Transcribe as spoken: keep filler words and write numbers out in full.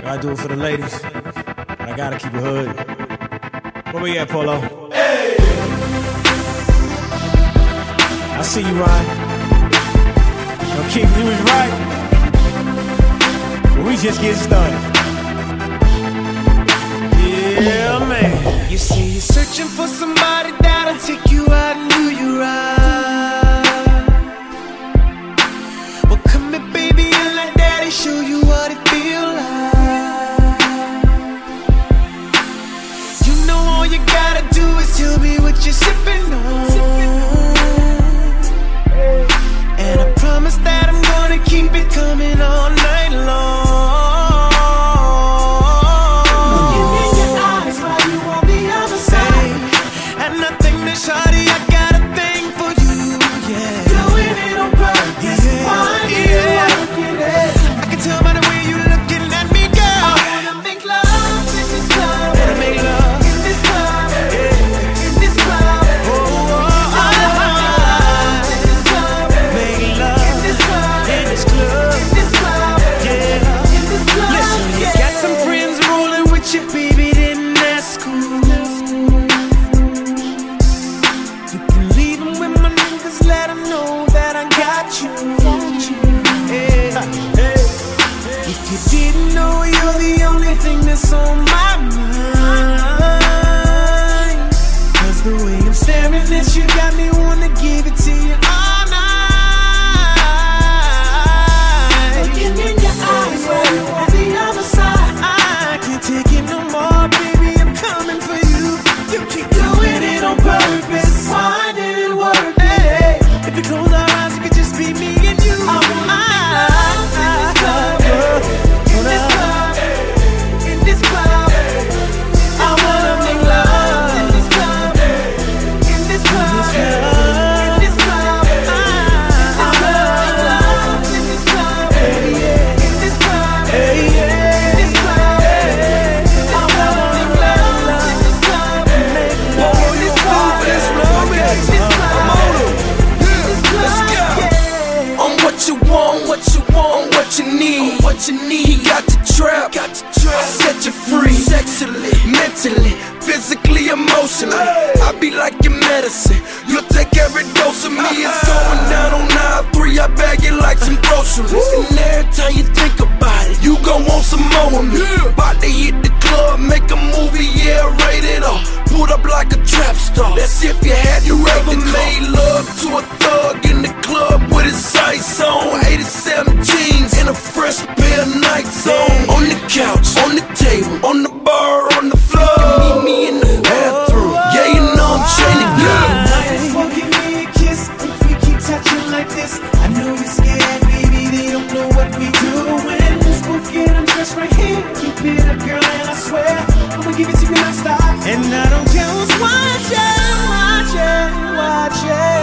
I do it for the ladies, but I gotta keep it hood. Where we at, Polo? Hey! I see you, Ryan. Yo, Keith, you was right. But we just getting started. Yeah, man. You say you're searching for somebody that'll take you out and do you right. Well, come here, baby, and let daddy show you what it feel like. You know all you gotta do is tell me what you're sipping on. And I promise that I'm gonna keep it coming all night long. Shawty, I got a thing for you, yeah. Doing it on purpose, yeah, why yeah. I can tell by the way you looking at me, girl. I wanna make love in this club. Wanna make love in this club, yeah. In this club, oh, oh, oh. I wanna make love in this club. Make love in this club, in this club, in this club, yeah. In this club. Listen, you yeah. got some friends rolling with you, baby, then that's cool. Let them know that I got you. Hey, hey. If you didn't know, you're the only thing that's on my mind. Cause the way I'm staring at you got me wanna give it to you all night. Looking in your eyes while you're on the other side. I can't take it no more, baby, I'm coming for you. You keep doing it on purpose. Why did it work? If you close our eyes, it could just be me and you. I wanna make love in this club, in this club, in this club. I wanna make love in this club, in this club, in this club. I wanna make love in this club, in this club, in this club. I wanna make love in this club, make love in this club, in this club. What you want, what you want, what you need, what you need. He got the trap, got the trap. I set you free, sexually, mentally, physically, emotionally. I be like your medicine. You'll take every dose of me. It's going down on aisle three. I bag it like some groceries. And every time you think about it, you gon' want some more of me. About to hit the club, make a movie, yeah, rated R. Put up like a trap star. That's if you had you ever made love to a thug in the club with his sights on. eighty-seven jeans and a fresh pair of Nikes on. On the couch, on the table, on the bar, on the floor. You can meet me in the bathroom. Yeah, you know I'm trying to go. Just won't give me a kiss if we keep touching like this. I know you're scared, baby, they don't know what we doing. Let's both get undressed right here. Keep it up, girl, and I swear I'ma give it to you non-stop. And I don't care who's watching, watching, watching.